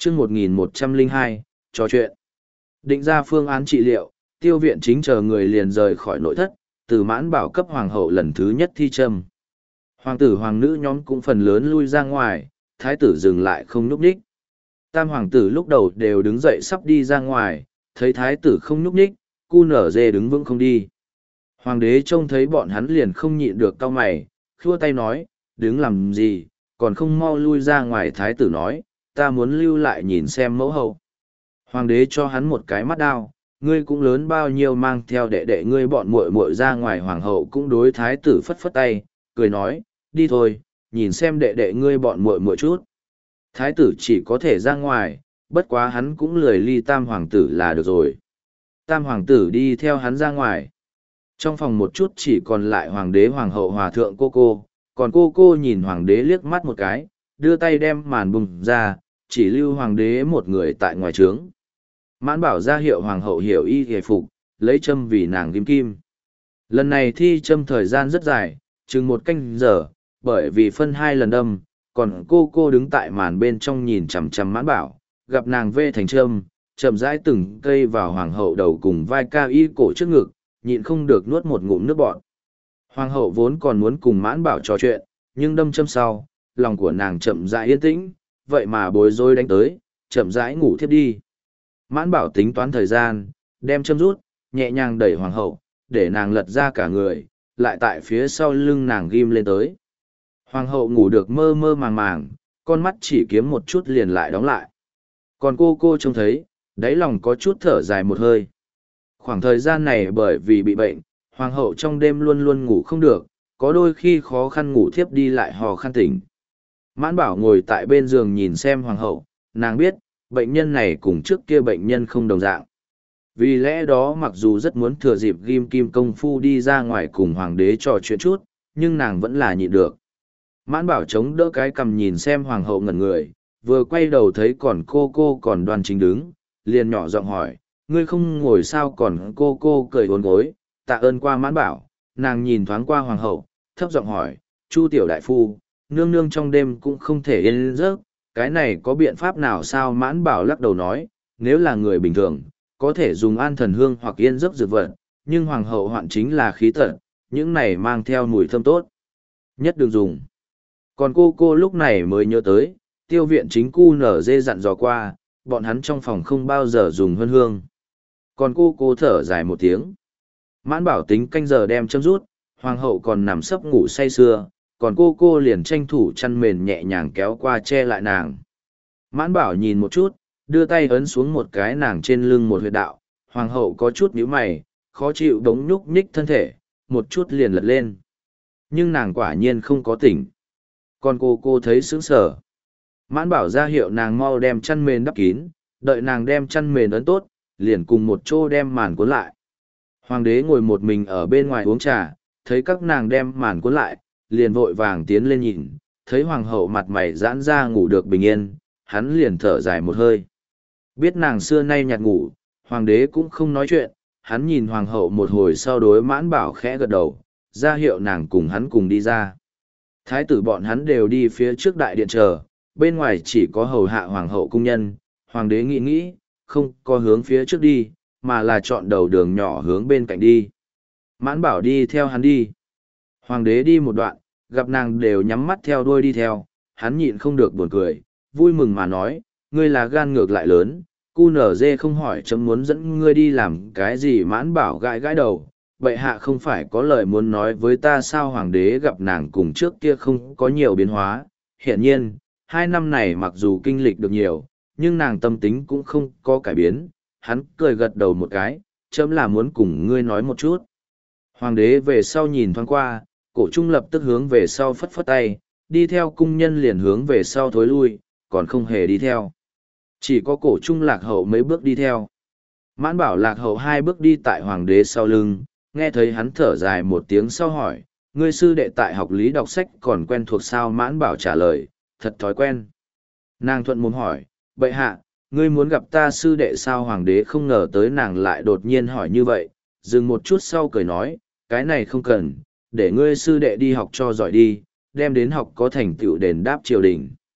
chương 1102, trò chuyện. Định ra phương án trị liệu, Tiêu Viện Chính chờ người liền rời khỏi nội thất, từ Mãn Bảo cấp hoàng hậu lần thứ nhất thi châm. Hoàng tử hoàng nữ nhóm cũng phần lớn lui ra ngoài, thái tử dừng lại không nhúc nhích. Tam hoàng tử lúc đầu đều đứng dậy sắp đi ra ngoài, thấy thái tử không nhúc nhích, cu nở dê đứng vững không đi. Hoàng đế trông thấy bọn hắn liền không nhịn được cau mày, khua tay nói, đứng làm gì, còn không mau lui ra ngoài. Thái tử nói, ta muốn lưu lại nhìn xem mẫu hậu. Hoàng đế cho hắn một cái mắt đao, ngươi cũng lớn bao nhiêu mang theo đệ đệ ngươi bọn muội muội ra ngoài. Hoàng hậu cũng đối thái tử phất phất tay, cười nói, đi thôi, nhìn xem đệ đệ ngươi bọn muội muội chút. Thái tử chỉ có thể ra ngoài, bất quá hắn cũng lười ly tam hoàng tử là được rồi. Tam hoàng tử đi theo hắn ra ngoài. Trong phòng một chút chỉ còn lại hoàng đế hoàng hậu hòa thượng cô, còn cô nhìn hoàng đế liếc mắt một cái, đưa tay đem màn bùng ra, chỉ lưu hoàng đế một người tại ngoài trướng. Mãn Bảo ra hiệu hoàng hậu hiểu y hề phục, lấy châm vì nàng kim kim. Lần này thi châm thời gian rất dài, chừng 1 canh giờ, bởi vì phân 2 lần đâm, còn cô đứng tại màn bên trong nhìn chằm chằm Mãn Bảo, gặp nàng vê thành châm, chậm rãi từng cây vào hoàng hậu đầu cùng vai cao y cổ trước ngực, nhịn không được nuốt một ngụm nước bọt. Hoàng hậu vốn còn muốn cùng Mãn Bảo trò chuyện, nhưng đâm châm sau, lòng của nàng chậm rãi yên tĩnh, vậy mà bối rối đánh tới, chậm rãi ngủ thiếp đi. Mãn Bảo tính toán thời gian, đem châm rút, nhẹ nhàng đẩy hoàng hậu, để nàng lật ra cả người, lại tại phía sau lưng nàng ghim lên tới. Hoàng hậu ngủ được mơ mơ màng màng, con mắt chỉ kiếm một chút liền lại đóng lại. Còn cô trông thấy, đáy lòng có chút thở dài một hơi. Khoảng thời gian này bởi vì bị bệnh, hoàng hậu trong đêm luôn luôn ngủ không được, có đôi khi khó khăn ngủ thiếp đi lại hò khăn tỉnh. Mãn Bảo ngồi tại bên giường nhìn xem hoàng hậu, nàng biết, bệnh nhân này cùng trước kia bệnh nhân không đồng dạng. Vì lẽ đó mặc dù rất muốn thừa dịp ghim kim công phu đi ra ngoài cùng hoàng đế trò chuyện chút, nhưng nàng vẫn là nhịn được. Mãn Bảo chống đỡ cái cằm nhìn xem hoàng hậu ngẩn người, vừa quay đầu thấy còn cô còn đoan chính đứng, liền nhỏ giọng hỏi, ngươi không ngồi sao? Còn cô cười uốn gối, tạ ơn qua Mãn Bảo. Nàng nhìn thoáng qua hoàng hậu, thấp giọng hỏi, Chu tiểu đại phu, nương nương trong đêm cũng không thể yên giấc, cái này có biện pháp nào sao? Mãn Bảo lắc đầu nói, nếu là người bình thường, có thể dùng an thần hương hoặc yên giấc dược vật, nhưng hoàng hậu hoạn chính là khí tật, những này mang theo mùi thơm tốt, nhất đừng dùng. Còn cô lúc này mới nhớ tới, Tiêu Viện Chính cu nở dê dặn dò qua, bọn hắn trong phòng không bao giờ dùng hương hương. Còn cô thở dài một tiếng. Mãn Bảo tính canh giờ đem châm rút, hoàng hậu còn nằm sấp ngủ say sưa, còn cô liền tranh thủ chăn mền nhẹ nhàng kéo qua che lại nàng. Mãn Bảo nhìn một chút, đưa tay ấn xuống một cái nàng trên lưng một huyệt đạo, hoàng hậu có chút nhíu mày, khó chịu đống nhúc nhích thân thể, một chút liền lật lên. Nhưng nàng quả nhiên không có tỉnh. Còn cô thấy sững sờ. Mãn Bảo ra hiệu nàng mau đem chăn mền đắp kín, đợi nàng đem chăn mền ấn tốt, liền cùng một chỗ đem màn cuốn lại. Hoàng đế ngồi một mình ở bên ngoài uống trà, thấy các nàng đem màn cuốn lại, liền vội vàng tiến lên nhìn, thấy hoàng hậu mặt mày giãn ra ngủ được bình yên, hắn liền thở dài một hơi. Biết nàng xưa nay nhạt ngủ, hoàng đế cũng không nói chuyện, hắn nhìn hoàng hậu một hồi sau đối Mãn Bảo khẽ gật đầu, ra hiệu nàng cùng hắn cùng đi ra. Thái tử bọn hắn đều đi phía trước đại điện chờ, bên ngoài chỉ có hầu hạ hoàng hậu cung nhân, hoàng đế nghĩ, không có hướng phía trước đi, mà là chọn đầu đường nhỏ hướng bên cạnh đi. Mãn Bảo đi theo hắn đi. Hoàng đế đi một đoạn, gặp nàng đều nhắm mắt theo đuôi đi theo, hắn nhịn không được buồn cười, vui mừng mà nói, ngươi là gan ngược lại lớn, cu nở dê không hỏi chấm muốn dẫn ngươi đi làm cái gì. Mãn Bảo gãi đầu, bệ hạ không phải có lời muốn nói với ta sao? Hoàng đế gặp nàng cùng trước kia không có nhiều biến hóa, hiển nhiên, 2 năm này mặc dù kinh lịch được nhiều, nhưng nàng tâm tính cũng không có cải biến. Hắn cười gật đầu một cái, chấm là muốn cùng ngươi nói một chút. Hoàng đế về sau nhìn thoáng qua, Cổ Trung lập tức hướng về sau phất phất tay, đi theo cung nhân liền hướng về sau thối lui, còn không hề đi theo. Chỉ có Cổ Trung Lạc Hậu mấy bước đi theo. Mãn Bảo Lạc Hậu 2 bước đi tại hoàng đế sau lưng, nghe thấy hắn thở dài một tiếng sau hỏi, ngươi sư đệ tại học lý đọc sách còn quen thuộc sao? Mãn Bảo trả lời, thật thói quen. Nàng thuận mồm hỏi, bệ hạ, ngươi muốn gặp ta sư đệ sao? Hoàng đế không ngờ tới nàng lại đột nhiên hỏi như vậy, dừng một chút sau cười nói, cái này không cần, để ngươi sư đệ đi học cho giỏi đi, đem đến học có thành tựu đền đáp triều đình.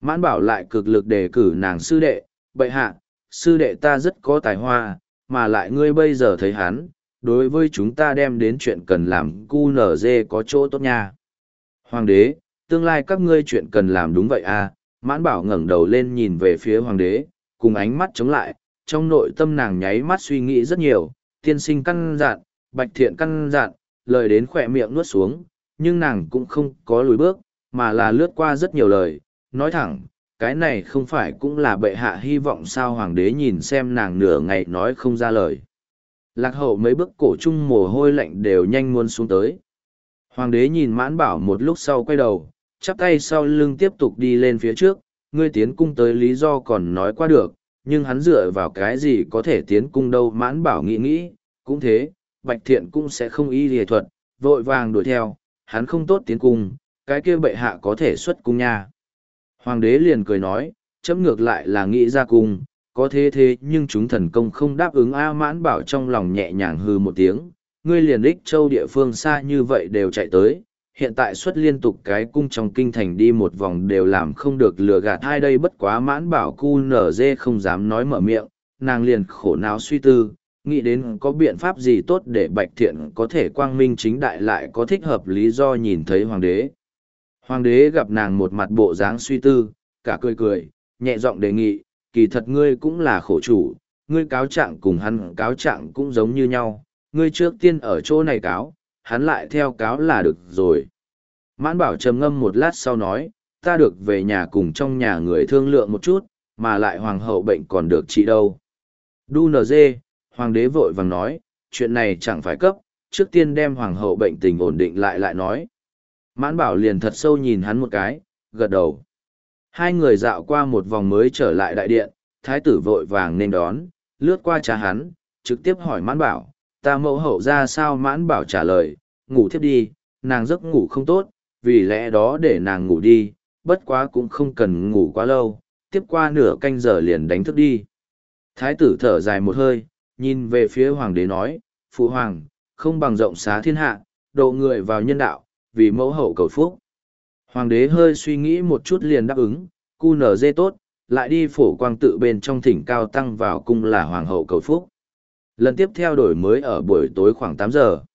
Mãn Bảo lại cực lực đề cử nàng sư đệ, bệ hạ, sư đệ ta rất có tài hoa, mà lại ngươi bây giờ thấy hắn, đối với chúng ta đem đến chuyện cần làm QNZ có chỗ tốt nha. Hoàng đế, tương lai các ngươi chuyện cần làm đúng vậy à? Mãn Bảo ngẩng đầu lên nhìn về phía hoàng đế, cùng ánh mắt chống lại, trong nội tâm nàng nháy mắt suy nghĩ rất nhiều, tiên sinh căn dặn, bạch thiện căn dặn, lời đến khỏe miệng nuốt xuống, nhưng nàng cũng không có lùi bước, mà là lướt qua rất nhiều lời, nói thẳng, cái này không phải cũng là bệ hạ hy vọng sao? Hoàng đế nhìn xem nàng nửa ngày nói không ra lời. Lạc hậu mấy bước cổ chung mồ hôi lạnh đều nhanh muốn xuống tới. Hoàng đế nhìn Mãn Bảo một lúc sau quay đầu, chắp tay sau lưng tiếp tục đi lên phía trước, ngươi tiến cung tới lý do còn nói qua được, nhưng hắn dựa vào cái gì có thể tiến cung đâu? Mãn Bảo nghĩ nghĩ, cũng thế, Bạch Thiện cũng sẽ không y lìa thuật, vội vàng đuổi theo, hắn không tốt tiến cung, cái kia bệ hạ có thể xuất cung nha. Hoàng đế liền cười nói, chấm ngược lại là nghĩ ra cung, có thế nhưng chúng thần công không đáp ứng a. Mãn Bảo trong lòng nhẹ nhàng hừ một tiếng, ngươi liền Ích Châu địa phương xa như vậy đều chạy tới, hiện tại xuất liên tục cái cung trong kinh thành đi một vòng đều làm không được lừa gạt ai đây. Bất quá Mãn Bảo cu nở dê không dám nói mở miệng, nàng liền khổ não suy tư, nghĩ đến có biện pháp gì tốt để Bạch Thiện có thể quang minh chính đại lại có thích hợp lý do nhìn thấy hoàng đế. Hoàng đế gặp nàng một mặt bộ dáng suy tư, cả cười, nhẹ giọng đề nghị, kỳ thật ngươi cũng là khổ chủ, ngươi cáo trạng cùng hắn cáo trạng cũng giống như nhau, ngươi trước tiên ở chỗ này cáo, hắn lại theo cáo là được rồi. Mãn Bảo trầm ngâm một lát sau nói, ta được về nhà cùng trong nhà người thương lượng một chút, mà lại hoàng hậu bệnh còn được trị đâu. Đu nờ dê, hoàng đế vội vàng nói, chuyện này chẳng phải cấp, trước tiên đem hoàng hậu bệnh tình ổn định lại nói. Mãn Bảo liền thật sâu nhìn hắn một cái, gật đầu. Hai người dạo qua một vòng mới trở lại đại điện, thái tử vội vàng nên đón, lướt qua cha hắn, trực tiếp hỏi Mãn Bảo, ta mẫu hậu ra sao? Mãn Bảo trả lời, ngủ thiếp đi, nàng giấc ngủ không tốt, vì lẽ đó để nàng ngủ đi, bất quá cũng không cần ngủ quá lâu, tiếp qua nửa canh giờ liền đánh thức đi. Thái tử thở dài một hơi, nhìn về phía hoàng đế nói, phụ hoàng, không bằng rộng xá thiên hạ, độ người vào nhân đạo, vì mẫu hậu cầu phúc. Hoàng đế hơi suy nghĩ một chút liền đáp ứng, cu nở dê tốt, lại đi phổ quang tự bên trong thỉnh cao tăng vào cung là hoàng hậu cầu phúc. Lần tiếp theo đổi mới ở buổi tối khoảng 8 giờ.